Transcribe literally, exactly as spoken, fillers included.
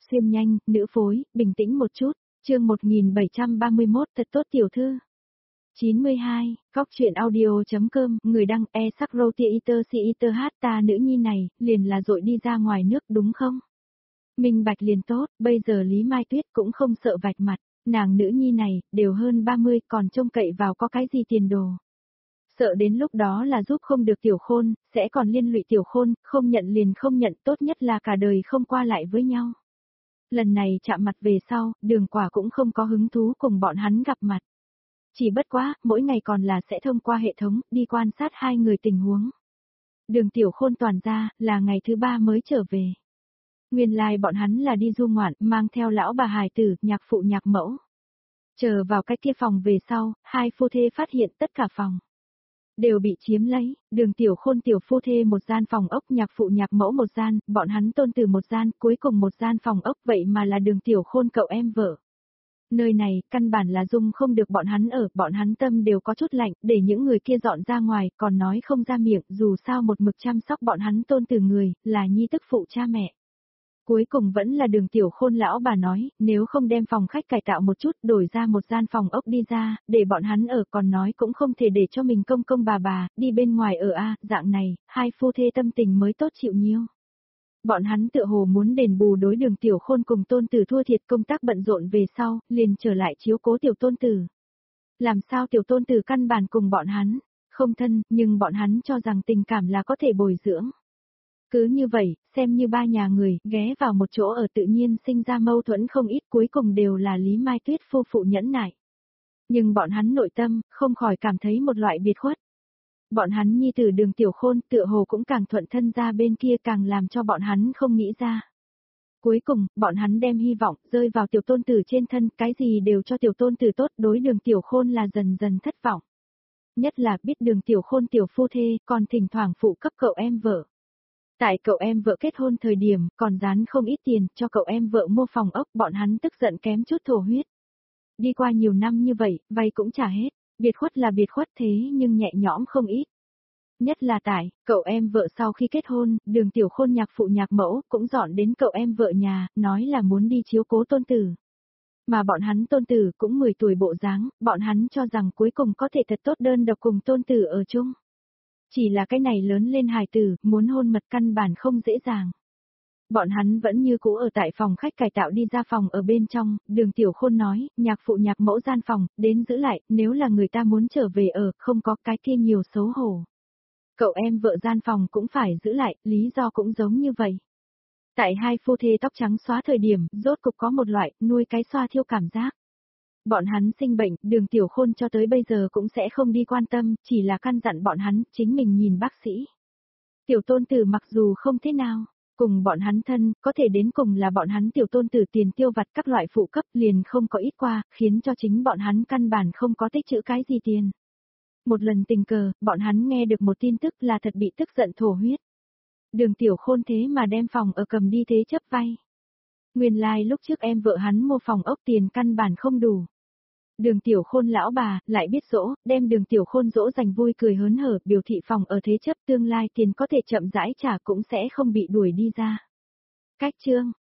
xuyên nhanh, nữ phối, bình tĩnh một chút, chương một nghìn bảy trăm ba mươi mốt thật tốt tiểu thư. chín mươi hai, góc truyện audio.com, người đăng e sắc roti iter si iter hát ta nữ nhi này, liền là dội đi ra ngoài nước đúng không? Minh bạch liền tốt, bây giờ Lý Mai Tuyết cũng không sợ vạch mặt, nàng nữ nhi này, đều hơn ba mươi còn trông cậy vào có cái gì tiền đồ. Sợ đến lúc đó là giúp không được tiểu khôn, sẽ còn liên lụy tiểu khôn, không nhận liền không nhận, tốt nhất là cả đời không qua lại với nhau. Lần này chạm mặt về sau, Đường Quả cũng không có hứng thú cùng bọn hắn gặp mặt. Chỉ bất quá, mỗi ngày còn là sẽ thông qua hệ thống, đi quan sát hai người tình huống. Đường tiểu khôn toàn ra, là ngày thứ ba mới trở về. Nguyên lai like bọn hắn là đi du ngoạn, mang theo lão bà hài tử, nhạc phụ nhạc mẫu. Chờ vào cái kia phòng về sau, hai phu thê phát hiện tất cả phòng đều bị chiếm lấy, Đường tiểu khôn tiểu phu thê một gian phòng ốc, nhạc phụ nhạc mẫu một gian, bọn hắn tôn tử một gian, cuối cùng một gian phòng ốc, vậy mà là Đường tiểu khôn cậu em vợ. Nơi này, căn bản là dung không được bọn hắn ở, bọn hắn tâm đều có chút lạnh, để những người kia dọn ra ngoài, còn nói không ra miệng, dù sao một mực chăm sóc bọn hắn tôn tử người, là nhi tức phụ cha mẹ. Cuối cùng vẫn là Đường tiểu khôn lão bà nói, nếu không đem phòng khách cải tạo một chút, đổi ra một gian phòng ốc đi ra, để bọn hắn ở, còn nói cũng không thể để cho mình công công bà bà, đi bên ngoài ở a, dạng này, hai phu thê tâm tình mới tốt chịu nhiêu. Bọn hắn tựa hồ muốn đền bù đối Đường tiểu khôn cùng tôn tử thua thiệt công tác bận rộn về sau, liền trở lại chiếu cố tiểu tôn tử. Làm sao tiểu tôn tử căn bản cùng bọn hắn, không thân, nhưng bọn hắn cho rằng tình cảm là có thể bồi dưỡng. Cứ như vậy, xem như ba nhà người, ghé vào một chỗ ở tự nhiên sinh ra mâu thuẫn không ít, cuối cùng đều là Lý Mai Tuyết phu phụ nhẫn nại. Nhưng bọn hắn nội tâm, không khỏi cảm thấy một loại biệt khuất. Bọn hắn nhi tử Đường tiểu khôn tựa hồ cũng càng thuận thân ra bên kia, càng làm cho bọn hắn không nghĩ ra. Cuối cùng, bọn hắn đem hy vọng rơi vào tiểu tôn tử trên thân, cái gì đều cho tiểu tôn tử tốt, đối Đường tiểu khôn là dần dần thất vọng. Nhất là biết Đường tiểu khôn tiểu phu thê, còn thỉnh thoảng phụ cấp cậu em vợ. Tại cậu em vợ kết hôn thời điểm, còn dán không ít tiền cho cậu em vợ mua phòng ốc, bọn hắn tức giận kém chút thổ huyết. Đi qua nhiều năm như vậy, vay cũng trả hết, biệt khuất là biệt khuất thế nhưng nhẹ nhõm không ít. Nhất là tại, cậu em vợ sau khi kết hôn, Đường tiểu khôn nhạc phụ nhạc mẫu cũng dọn đến cậu em vợ nhà, nói là muốn đi chiếu cố tôn tử. Mà bọn hắn tôn tử cũng mười tuổi bộ dáng, bọn hắn cho rằng cuối cùng có thể thật tốt đơn độc cùng tôn tử ở chung. Chỉ là cái này lớn lên hài tử, muốn hôn mật căn bản không dễ dàng. Bọn hắn vẫn như cũ ở tại phòng khách cải tạo đi ra phòng ở bên trong, Đường tiểu khôn nói, nhạc phụ nhạc mẫu gian phòng, đến giữ lại, nếu là người ta muốn trở về ở, không có cái kia nhiều xấu hổ. Cậu em vợ gian phòng cũng phải giữ lại, lý do cũng giống như vậy. Tại hai phu thê tóc trắng xóa thời điểm, rốt cục có một loại, nuôi cái xoa thiêu cảm giác. Bọn hắn sinh bệnh, Đường tiểu khôn cho tới bây giờ cũng sẽ không đi quan tâm, chỉ là căn dặn bọn hắn, chính mình nhìn bác sĩ. Tiểu tôn tử mặc dù không thế nào, cùng bọn hắn thân, có thể đến cùng là bọn hắn tiểu tôn tử tiền tiêu vặt các loại phụ cấp liền không có ít qua, khiến cho chính bọn hắn căn bản không có tích trữ cái gì tiền. Một lần tình cờ, bọn hắn nghe được một tin tức là thật bị tức giận thổ huyết. Đường tiểu khôn thế mà đem phòng ở cầm đi thế chấp vay. Nguyên lai like lúc trước em vợ hắn mua phòng ốc tiền căn bản không đủ. Đường tiểu khôn lão bà, lại biết dỗ, đem đường tiểu khôn dỗ dành vui cười hớn hở, biểu thị phòng ở thế chấp tương lai tiền có thể chậm rãi trả cũng sẽ không bị đuổi đi ra. Cách chương,